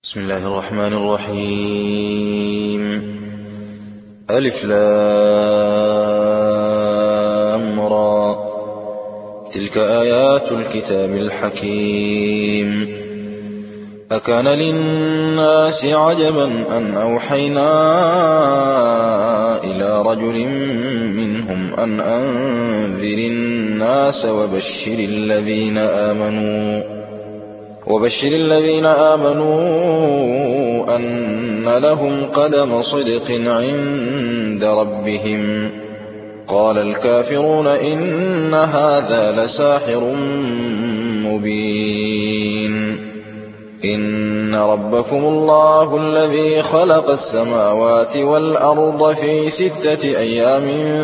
بسم الله الرحمن الرحيم. ألف لام را. تلك آيات الكتاب الحكيم. أكان للناس عجبا أن أوحينا إلى رجل منهم أن أنذر الناس وبشر الذين آمنوا أن لهم قدم صدق عند ربهم. قال الكافرون إن هذا لساحر مبين. إن ربكم الله الذي خلق السماوات والأرض في 6 أيام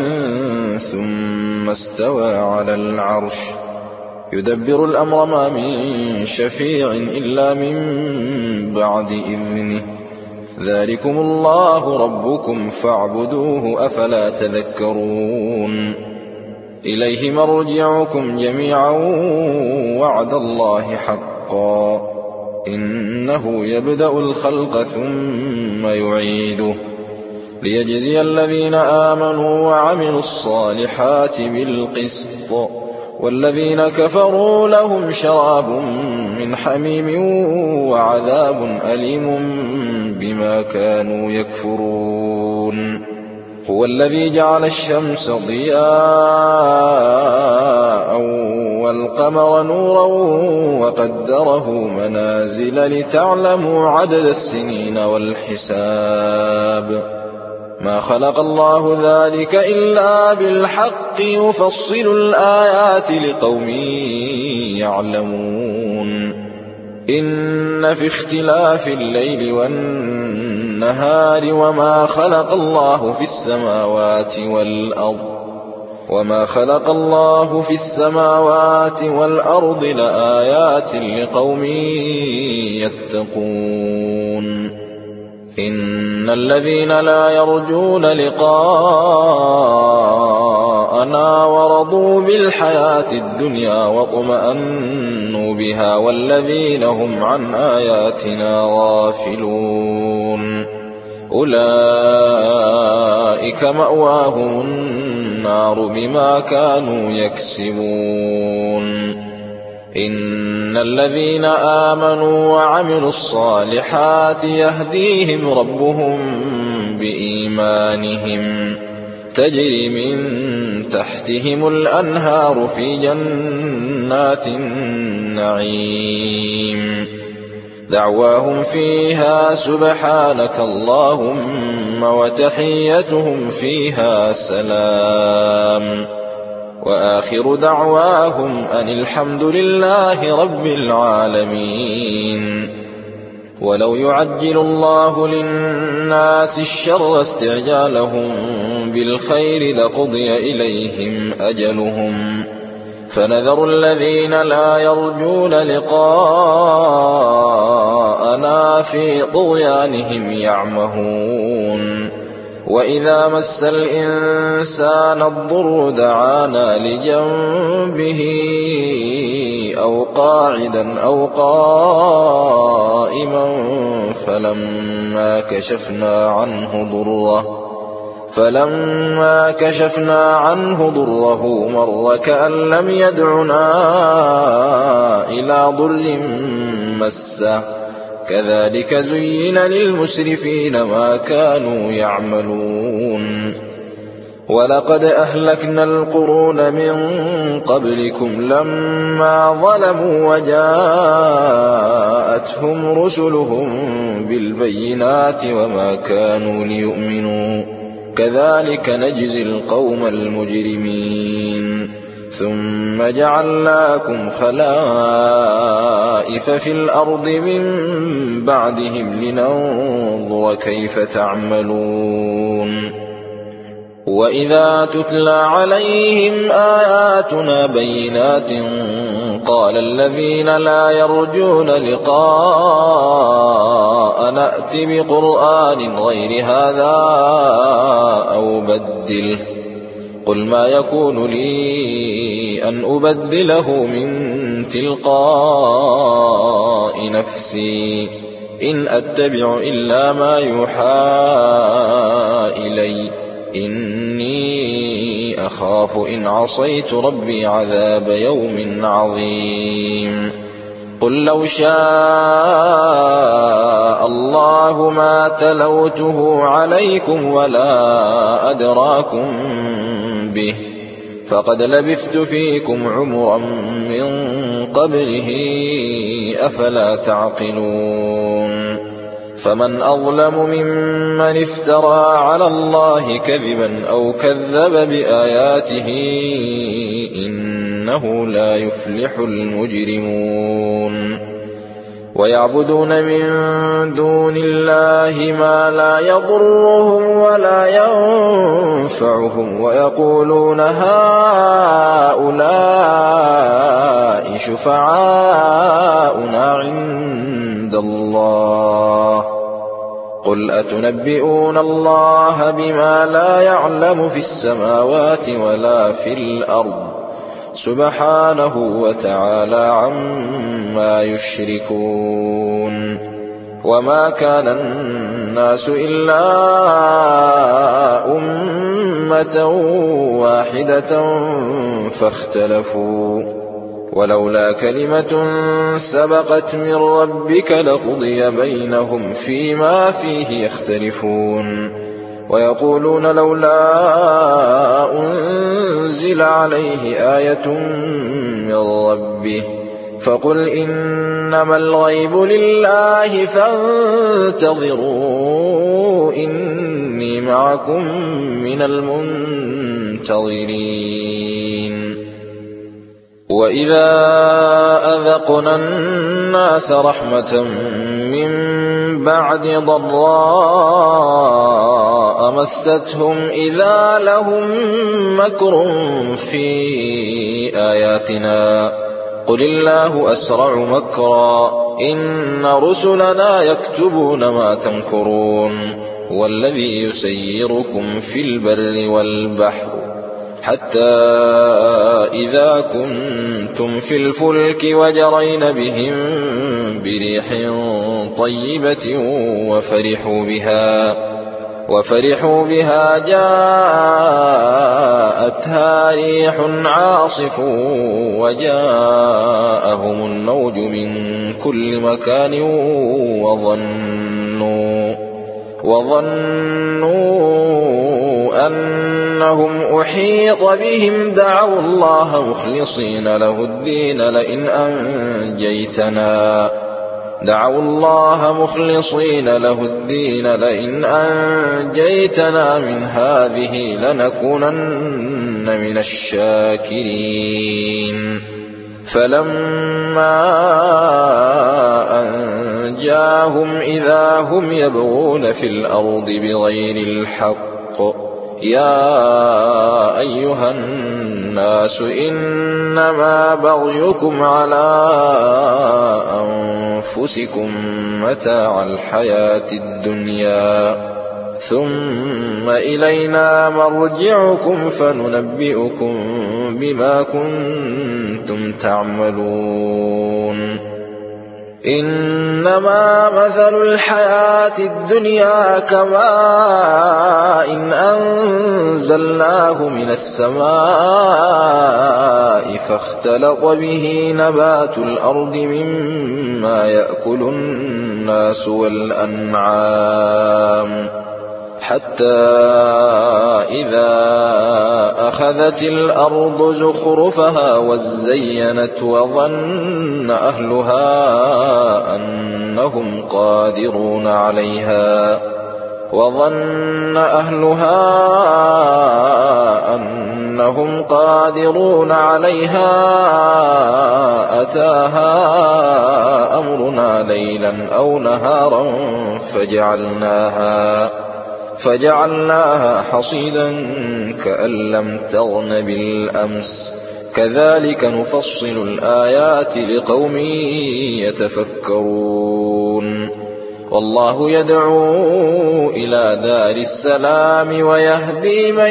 ثم استوى على العرش يدبر الأمر ما من شفيع إلا من بعد إذنه. ذلكم الله ربكم فاعبدوه أفلا تذكرون. إليه مرجعكم جميعا وعد الله حقا إنه يبدأ الخلق ثم يعيده ليجزي الذين آمنوا وعملوا الصالحات بالقسط والذين كفروا لهم شراب من حميم وعذاب أليم بما كانوا يكفرون. هو الذي جعل الشمس ضياء والقمر نورا وقدره منازل لتعلموا عدد السنين والحساب. ما خلق الله ذلك إلا بالحق يفصل الآيات لقوم يعلمون. إن في اختلاف الليل والنهار وما خلق الله في السماوات والأرض لآيات لقوم يتقون. إن الذين لا يرجون لقاءنا ورضوا بالحياة الدنيا واطمأنوا بها والذين هم عن آياتنا غافلون أولئك مأواهم النار بما كانوا يكسبون. إن الذين آمنوا وعملوا الصالحات يهديهم ربهم بإيمانهم تجري من تحتهم الأنهار في جنات النعيم دعواهم فيها سبحانك اللهم وتحيتهم فيها سلام وآخر دعواهم أن الحمد لله رب العالمين. ولو يعجل الله للناس الشر استعجالهم بالخير لقضي إليهم أجلهم فنذر الذين لا يرجون لقاءنا في طغيانهم يعمهون. وإذا مس الإنسان الضر دعانا لجنبه أو قاعدا أو قائما فلما كشفنا عنه ضره مر كأن لم يدعنا إلى ضر مسه كذلك زين للمسرفين ما كانوا يعملون. ولقد أهلكنا القرون من قبلكم لما ظلموا وجاءتهم رسلهم بالبينات وما كانوا ليؤمنوا كذلك نجزي القوم المجرمين. ثم جعلناكم خلائف في الأرض من بعدهم لننظر كيف تعملون. وإذا تتلى عليهم آياتنا بينات قال الذين لا يرجون لقاءنا ائت بقرآن غير هذا أو بدله قل ما يكون لي أن أبدله من تلقاء نفسي إن أتبع إلا ما يوحى إلي إني أخاف إن عصيت ربي عذاب يوم عظيم قل لو شاء الله ما تلوته عليكم ولا أدراكم به فقد لبثت فيكم عمرا من قبله أفلا تعقلون فمن أظلم ممن افترى على الله كذبا أو كذب بآياته إنه لا يفلح المجرمون ويعبدون من دون الله ما لا يضرهم ولا ينفعهم ويقولون هؤلاء شفعاؤنا عند الله قل أتنبئون الله بما لا يعلم في السماوات ولا في الأرض سبحانه وتعالى عما يشركون وما كان الناس إلا أمة واحدة فاختلفوا ولولا كلمة سبقت من ربك لقضي بينهم فيما فيه يختلفون ويقولون لولا أنزل عليه آية من ربه فقل إنما الغيب لله فانتظروا إني معكم من المنتظرين وإذا أذقنا الناس رحمة من بعد ضراء مستهم إذا لهم مكر في آياتنا قل الله أسرع مكرا إن رسلنا يكتبون ما تمكرون والذي يسيركم في البر والبحر حتى إذا كنتم في الفلك وجرين بهم بريح طيبة وفرحوا بها جاءتها ريح عاصف وجاءهم الموج من كل مكان وظنوا أنهم أحيط بهم دعوا الله مخلصين له الدين لئن أنجيتنا من هذه لنكونن من الشاكرين فلما أنجاهم إذا هم يبغون في الأرض بغير الحق يا أيها الناس إنما بغيكم على أنفسكم متاع الحياة الدنيا ثم إلينا مرجعكم فننبئكم بما كنتم تعملون إنما مثل الحياة الدنيا كماء إن أنزلناه من السماء فاختلط به نبات الأرض مما يأكل الناس والأنعام حتى إذا أخذت الأرض زخرفها وزينت وظن أهلها أنهم قادرون عليها أتاها أمرنا ليلا أو نهارا فجعلناها حصيدا كأن لم تغن بالأمس كذلك نفصل الآيات لقوم يتفكرون والله يدعو إلى دار السلام ويهدي من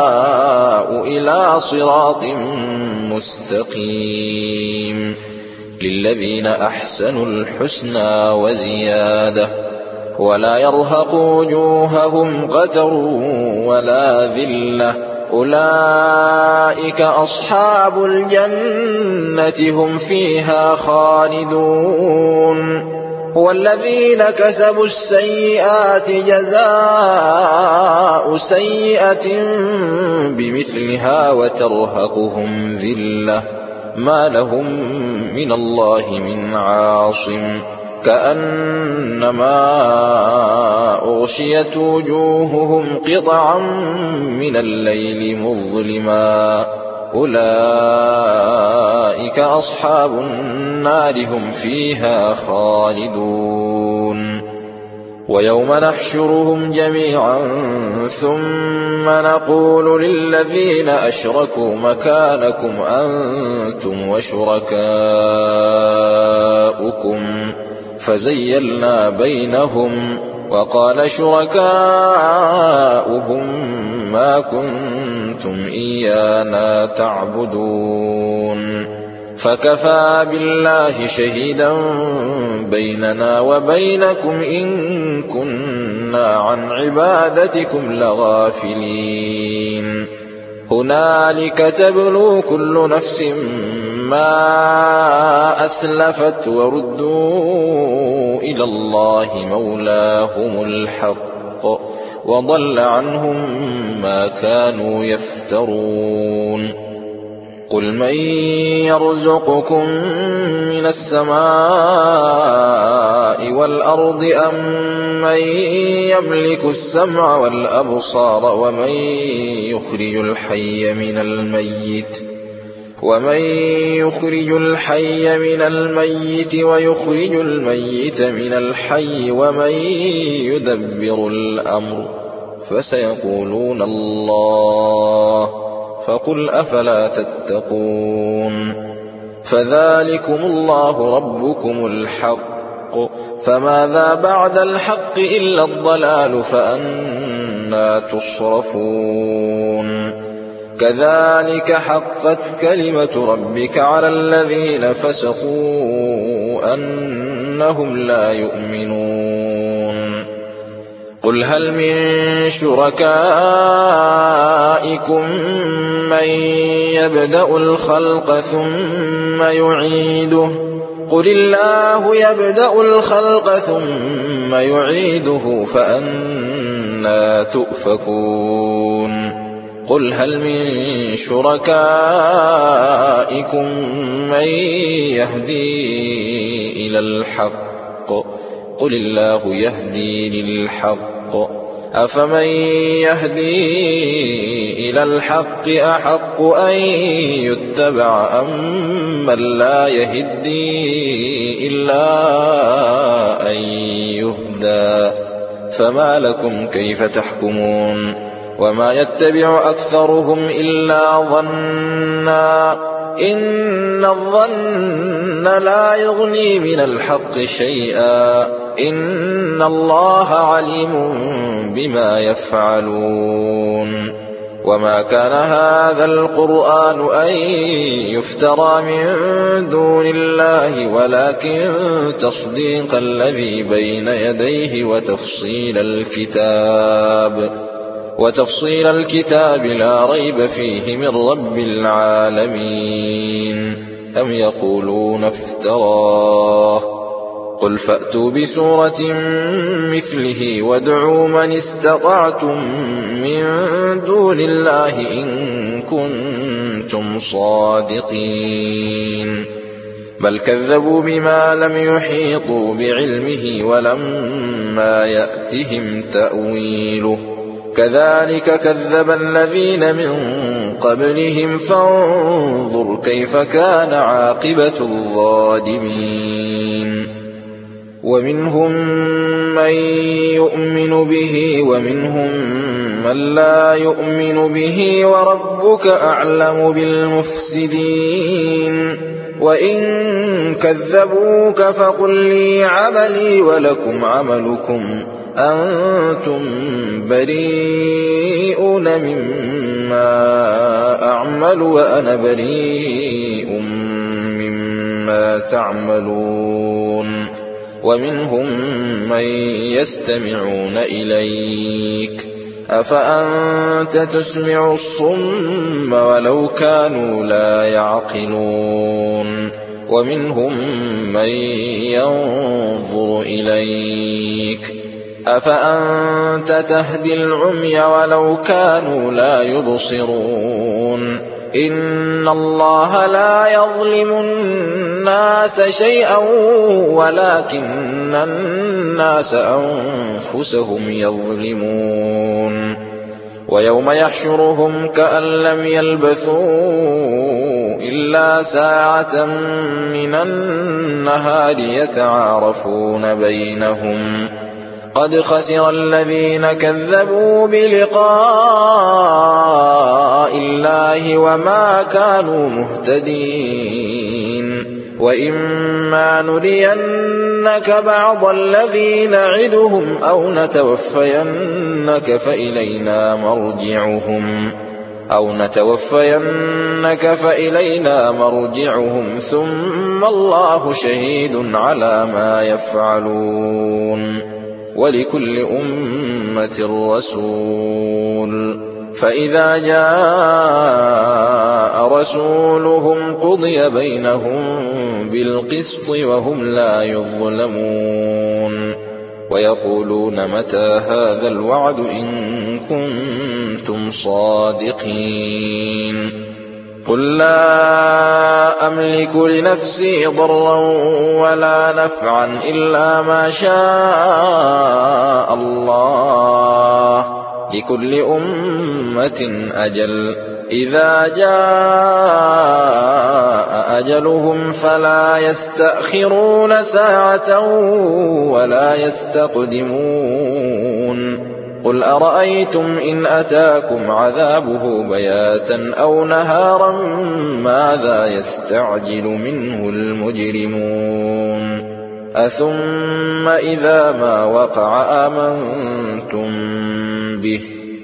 يشاء إلى صراط مستقيم للذين أحسنوا الحسنى وزيادة ولا يرهق وجوههم قتر ولا ذلة أولئك أصحاب الجنة هم فيها خالدون والذين كسبوا السيئات جزاء سيئة بمثلها وترهقهم ذلة ما لهم من الله من عاصم كأنما أغشيت وجوههم قطعا من الليل مظلما أولئك أصحاب النار هم فيها خالدون ويوم نحشرهم جميعا ثم نقول للذين أشركوا مكانكم أنتم وشركاؤكم فزيلنا بينهم وقال شركاؤهم ما كنتم إيانا تعبدون فكفى بالله شهيدا بيننا وبينكم إن كنا عن عبادتكم لغافلين هنالك تبلو كل نفس ما أسلفت وردوا إلى الله مولاهم الحق وضل عنهم ما كانوا يفترون قل من يرزقكم من السماء والأرض أم من يملك السمع والأبصار ومن يخرج الحي من الميت ويخرج الميت من الحي ومن يدبر الأمر فسيقولون الله فقل أفلا تتقون فذلكم الله ربكم الحق فماذا بعد الحق إلا الضلال فأنى تصرفون كذلك حقت كلمة ربك على الذين فسقوا أنهم لا يؤمنون قل هل من شركائكم من يبدأ الخلق ثم يعيده قل الله يبدأ الخلق ثم يعيده فأنى تؤفكون قل هل من شركائكم من يهدي إلى الحق قل الله يهدي للحق أفمن يهدي إلى الحق أحق أن يتبع أم من لا يهدي إلا أن يهدى فما لكم كيف تحكمون وما يتبع أكثرهم إلا ظنا إن الظن لا يغني من الحق شيئا إن الله عليم بما يفعلون وما كان هذا القرآن أن يفترى من دون الله ولكن تصديق الذي بين يديه وتفصيل الكتاب لا ريب فيه من رب العالمين أم يقولون افتراه قل فأتوا بسورة مثله وادعوا من استطعتم من دون الله إن كنتم صادقين بل كذبوا بما لم يحيطوا بعلمه ولما يأتهم تأويله كذلك كذب الذين من قبلهم فانظر كيف كان عاقبة الظالمين ومنهم من يؤمن به ومنهم من لا يؤمن به وربك أعلم بالمفسدين وإن كذبوك فقل لي عملي ولكم عملكم أنتم بريئون مما أعمل وأنا بريء مما ما تعملون ومنهم من يستمعون إليك أفأنت تسمع الصم ولو كانوا لا يعقلون ومنهم من ينظر إليك أفأنت تهدي العمي ولو كانوا لا يبصرون إن الله لا يظلم الناس شيئا ولكن الناس أنفسهم يظلمون ويوم يحشرهم كأن لم يلبثوا إلا ساعة من النهار يتعارفون بينهم قد خسر الذين كذبوا بلقاء الله وما كانوا مهتدين وإما نرينك بعض الذي نعدهم أو نتوفينك فإلينا مرجعهم ثم الله شهيد على ما يفعلون ولكل أمة رسول فإذا جاء رسولهم قضي بينهم بالقسط وهم لا يظلمون ويقولون متى هذا الوعد إن كنتم صادقين قل لا أملك لنفسي ضرا ولا نفعا إلا ما شاء الله لكل أمة أجل إذا جاء أجلهم فلا يستأخرون ساعة ولا يستقدمون قل أرأيتم إن أتاكم عذابه بياتا أو نهارا ماذا يستعجل منه المجرمون أثم إذا ما وقع آمنتم به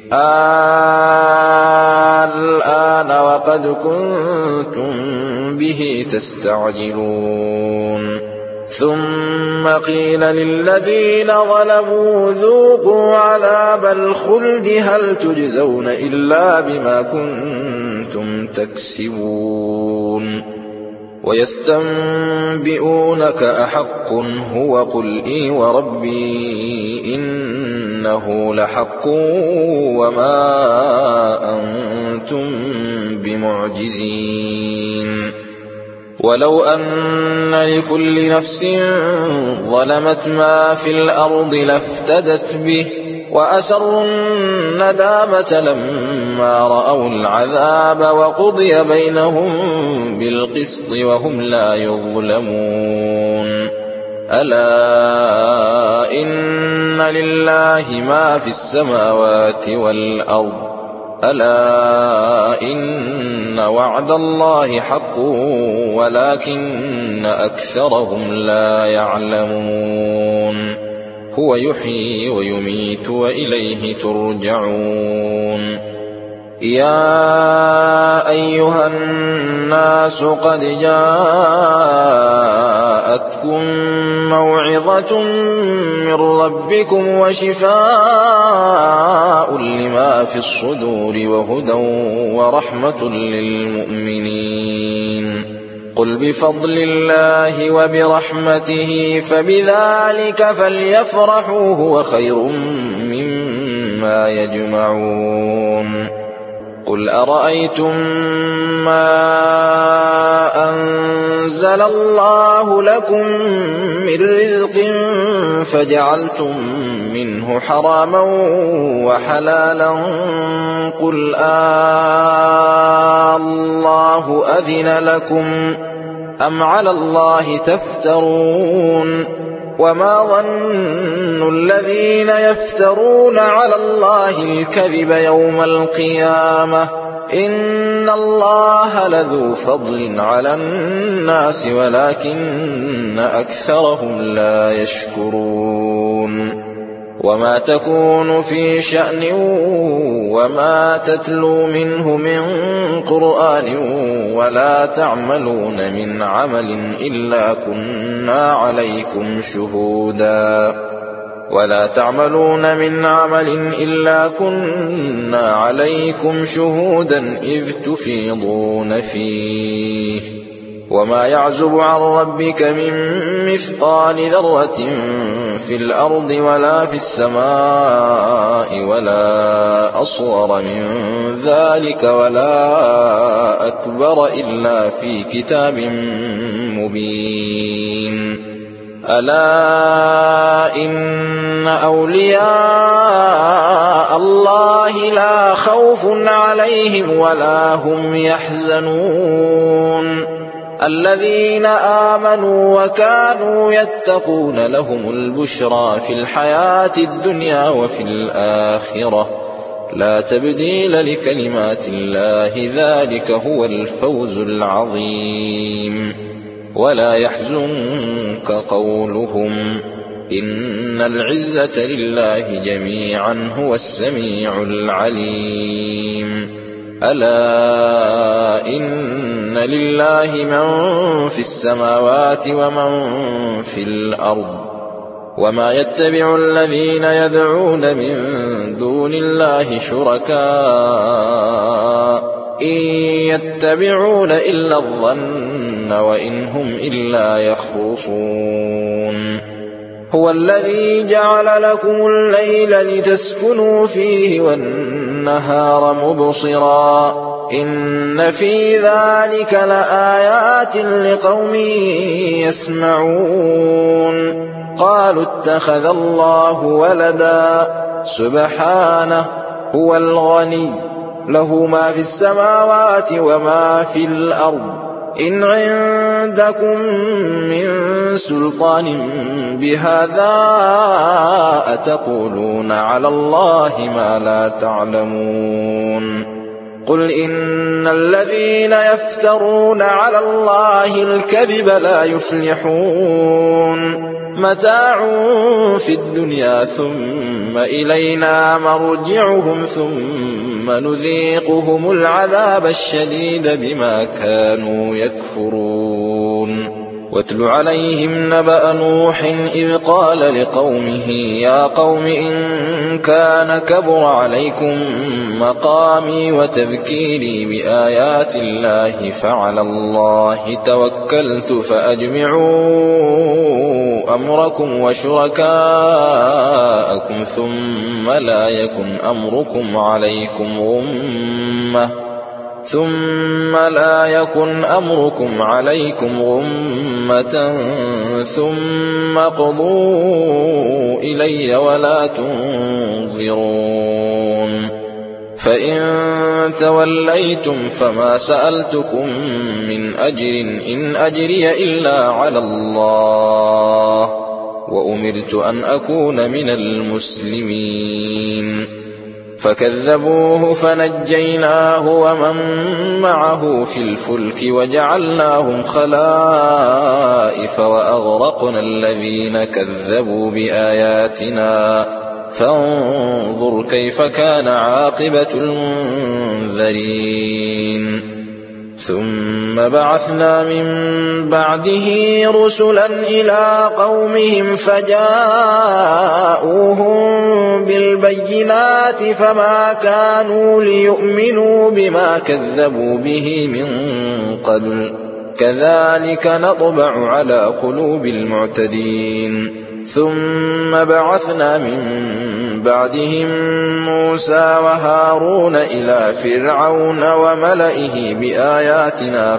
الآن وقد كنتم به تستعجلون ثم قيل للذين غلبوا ذوقوا عذاب الخلد هل تجزون إلا بما كنتم تكسبون ويستنبئونك أحق هو قل إي وربي إنه لحق وما أنتم بمعجزين ولو أن لكل نفس ظلمت ما في الأرض لافتدت به وأسروا الندامة لما رأوا العذاب وقضي بينهم بالقسط وهم لا يظلمون ألا إن لله ما في السماوات والأرض ألا إن وعد الله حق ولكن أكثرهم لا يعلمون هو يحيي ويميت وإليه ترجعون يا أيها الناس قد جاءتكم موعظة من ربكم وشفاء لما في الصدور وهدى ورحمة للمؤمنين قل بفضل الله وبرحمته فبذلك فليفرحوا هو خير مما يجمعون قل أرأيتم ما أنزل الله لكم من رزق فجعلتم منه حراما وحلالا قل الله أذن لكم أم على الله تفترون وما ظن الذين يفترون على الله الكذب يوم القيامة إن الله لذو فضل على الناس ولكن أكثرهم لا يشكرون وما تكون في شأن وما تتلو منه من قرآن ولا تعملون من عمل إلا كنا عليكم شهودا إذ تفيضون فيه وما يعزب عن ربك من مثقال ذرة في الأرض ولا في السماء ولا أصغر من ذلك ولا أكبر إلا في كتاب مبين ألا إن أولياء الله لا خوف عليهم ولا هم يحزنون الذين آمنوا وكانوا يتقون لهم البشرى في الحياة الدنيا وفي الآخرة لا تبديل لكلمات الله ذلك هو الفوز العظيم ولا يحزنك قولهم إن العزة لله جميعا هو السميع العليم ألا إن لله من في السماوات ومن في الأرض وما يتبع الذين يدعون من دون الله شركاء إن يتبعون إلا الظن وإن هم إلا يخرصون هو الذي جعل لكم الليل لتسكنوا فيه والنهار مبصرا إن في ذلك لآيات لقوم يسمعون قالوا اتخذ الله ولدا سبحانه هو الغني له ما في السماوات وما في الأرض إن عندكم من سلطان بهذا أتقولون على الله ما لا تعلمون قل إن الذين يفترون على الله الكذب لا يفلحون متاع في الدنيا ثم إلينا مرجعهم ثم نذيقهم العذاب الشديد بما كانوا يكفرون واتل عليهم نبأ نوح إذ قال لقومه يا قوم إن كان كبر عليكم مقامي وتذكيري بآيات الله فعلى الله توكلت فأجمعوا أمركم وشركاءكم ثم لا يكن أمركم عليكم غمة ثم قضوا إلي ولا تنظرون فإن توليتم فما سألتكم من أجر إن أجري إلا على الله وأمرت أن أكون من المسلمين فكذبوه فنجيناه ومن معه في الفلك وجعلناهم خلائف وأغرقنا الذين كذبوا بآياتنا فانظر كيف كان عاقبة المنذرين ثم بعثنا من بعده رسلا إلى قومهم فجاءوهم بالبينات فما كانوا ليؤمنوا بما كذبوا به من قبل كذلك نطبع على قلوب المعتدين ثم بعثنا من بعدهم موسى وهارون إلى فرعون وملئه بآياتنا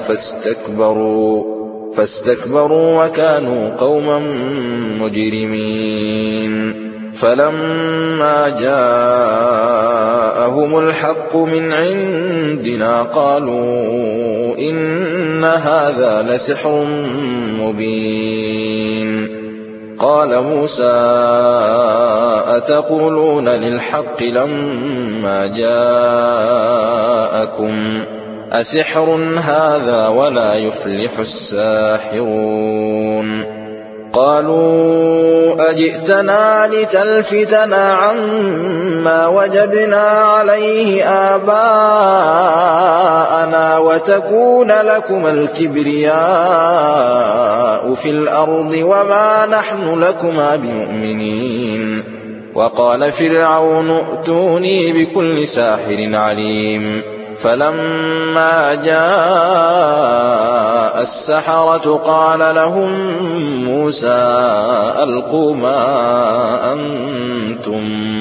فاستكبروا وكانوا قوما مجرمين فلما جاءهم الحق من عندنا قالوا إن هذا لسحر مبين قال موسى أتقولون للحق لما جاءكم أسحر هذا ولا يفلح الساحرون قالوا أجئتنا لتلفتنا عما وجدنا عليه آباءنا وتكون لكما الكبرياء في الأرض وما نحن لكما بمؤمنين. وقال فرعون ائتوني بكل ساحر عليم. فلما جاء السحرة قال لهم موسى ألقوا ما أنتم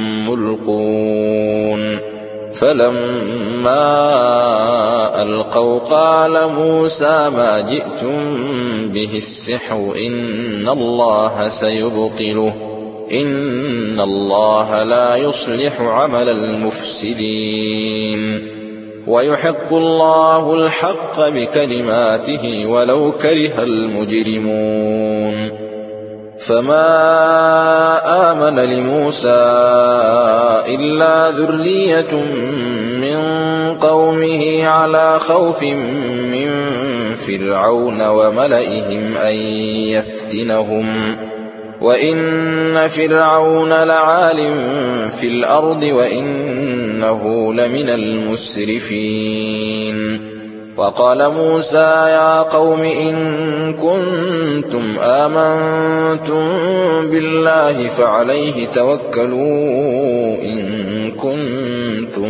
ملقون. فلما ألقوا قال موسى ما جئتم به السحر إن الله سيبطله إن الله لا يصلح عمل المفسدين ويحق الله الحق بكلماته ولو كره المجرمون. فما آمن لموسى إلا ذرية من قومه على خوف من فرعون وملئهم أن يفتنهم وإن فرعون لعال في الأرض وإنه لمن المسرفين. وقال موسى يا قوم إن كنتم آمنتم بالله فعليه توكلوا إن كنتم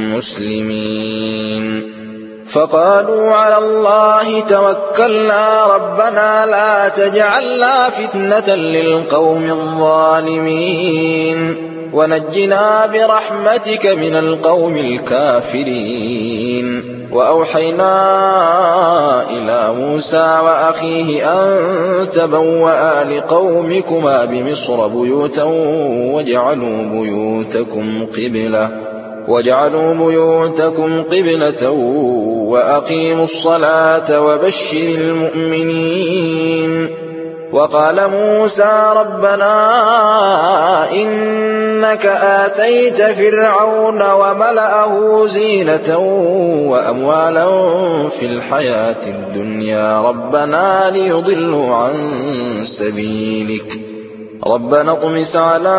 مسلمين. فقالوا على الله توكلنا ربنا لا تجعلنا فتنة للقوم الظالمين ونجنا برحمتك من القوم الكافرين. وأوحينا إلى موسى وأخيه أن تبوأ لقومكما بمصر بيوتا واجعلوا بيوتكم قبلة وأقيموا الصلاة وبشر المؤمنين. وقال موسى ربنا إنك آتيت فرعون وملأه زينة وأموالا في الحياة الدنيا ربنا ليضلوا عن سبيلك ربنا اطمس على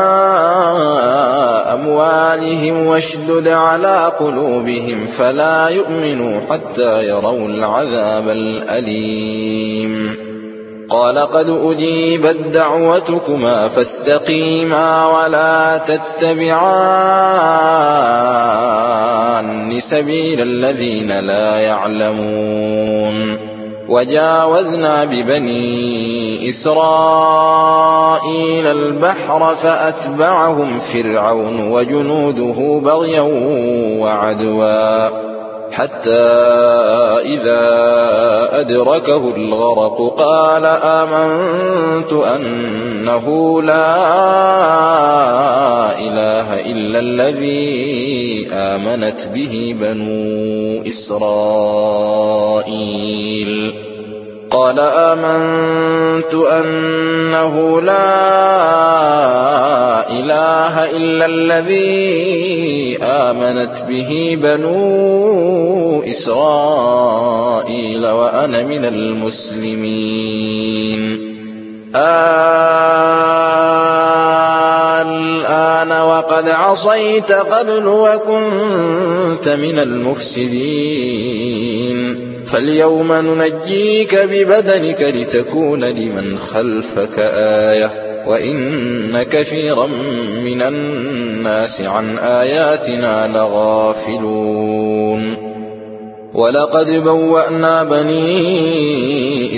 أموالهم واشدد على قلوبهم فلا يؤمنوا حتى يروا العذاب الأليم. قال قد أجيبت دعوتكما فاستقيما ولا تتبعان سبيل الذين لا يعلمون. وجاوزنا ببني إسرائيل البحر فأتبعهم فرعون وجنوده بغيا وعدوا حتى إذا أدركه الغرق قال آمنت أنه لا إله إلا الذي آمنت به بنو إسرائيل. قال آمنت أنه لا إله إلا الذي آمنت به بنو إسرائيل وأنا من المسلمين. الآن وقد عصيت قبل وكنت من المفسدين فاليوم ننجيك ببدنك لتكون لمن خلفك آية وإن كثيرا من الناس عن آياتنا لغافلون. ولقد بوأنا بني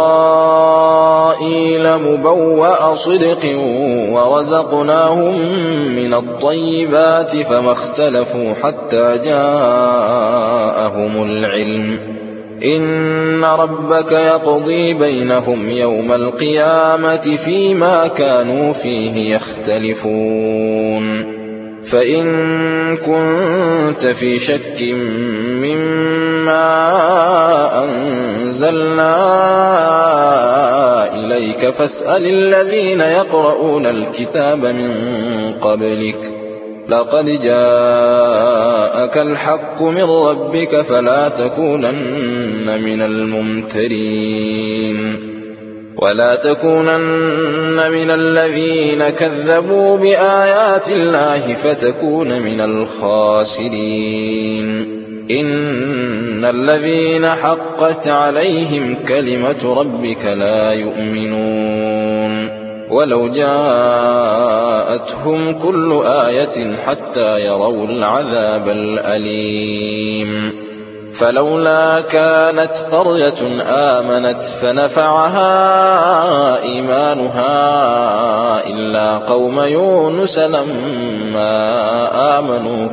إسرائيل مبوأ صدق ورزقناهم من الطيبات فما اختلفوا حتى جاءهم العلم إن ربك يقضي بينهم يوم القيامة فيما كانوا فيه يختلفون. فإن كنت في شك مما أنزلنا إليك فاسأل الذين يقرؤون الكتاب من قبلك لقد جاءك الحق من ربك فلا تكونن من الممترين. ولا تكونن من الذين كذبوا بآيات الله فتكون من الخاسرين. إن الذين حقت عليهم كلمة ربك لا يؤمنون ولو جاءتهم كل آية حتى يروا العذاب الأليم. فلولا كانت قرية آمنت فنفعها إيمانها إلا قوم يونس لما آمنوا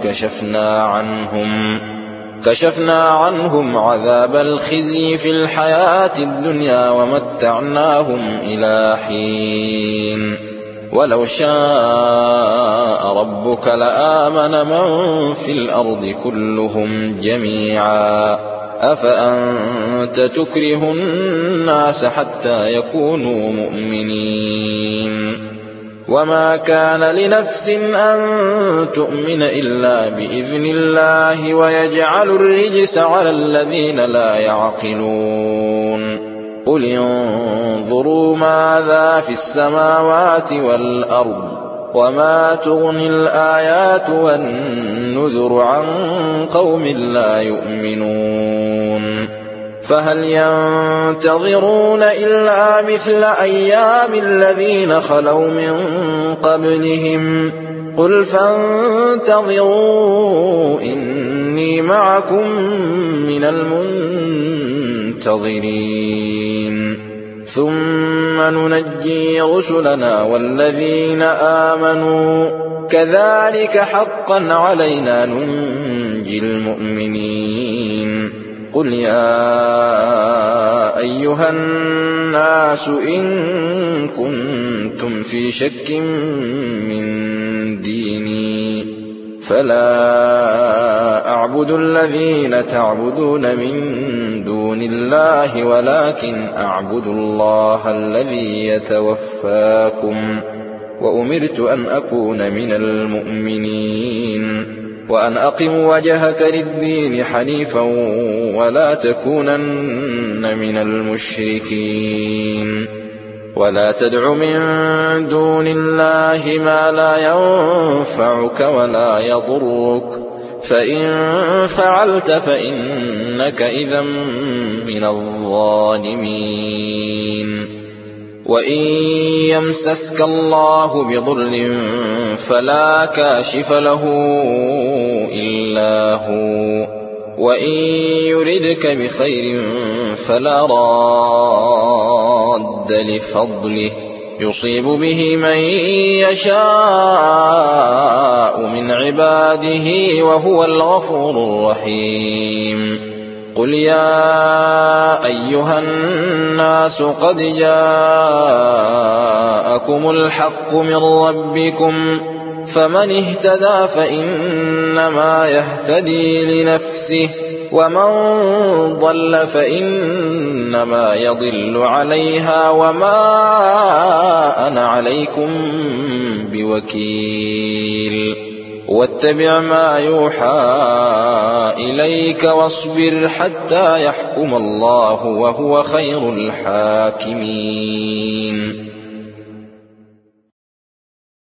كشفنا عنهم عذاب الخزي في الحياة الدنيا ومتعناهم إلى حين. ولو شاء ربك لآمن من في الأرض كلهم جميعا أفأنت تكره الناس حتى يكونوا مؤمنين. وما كان لنفس أن تؤمن إلا بإذن الله ويجعل الرجس على الذين لا يعقلون. قل انظروا ماذا في السماوات والأرض وما تغني الآيات والنذر عن قوم لا يؤمنون. فهل ينتظرون إلا مثل أيام الذين خلوا من قبلهم قل فانتظروا إني معكم من المنتظرين. ثم ننجي رسلنا والذين آمنوا كذلك حقا علينا ننجي المؤمنين. قل يا أيها الناس إن كنتم في شك من ديني فلا أعبد الذين تعبدون من دون الله ولكن أعبد الله الذي يتوفاكم وأمرت أن أكون من المؤمنين وأن أقم وجهك للدين حنيفا ولا تكونن من المشركين. ولا تدع من دون الله ما لا ينفعك ولا يضرك فإن فعلت فإنك إذا من الظالمين. وإن يمسسك الله بضر فلا كاشف له إلا هو وإن يردك بخير فلا راد لفضله يصيب به من يشاء من عباده وهو الغفور الرحيم. قل يا أيها الناس قد جاءكم الحق من ربكم فمن اهتدى فإنما يهتدي لنفسه ومن ضل فإنما يضل عليها وما أنا عليكم بوكيل. واتبع ما يوحى إليك واصبر حتى يحكم الله وهو خير الحاكمين.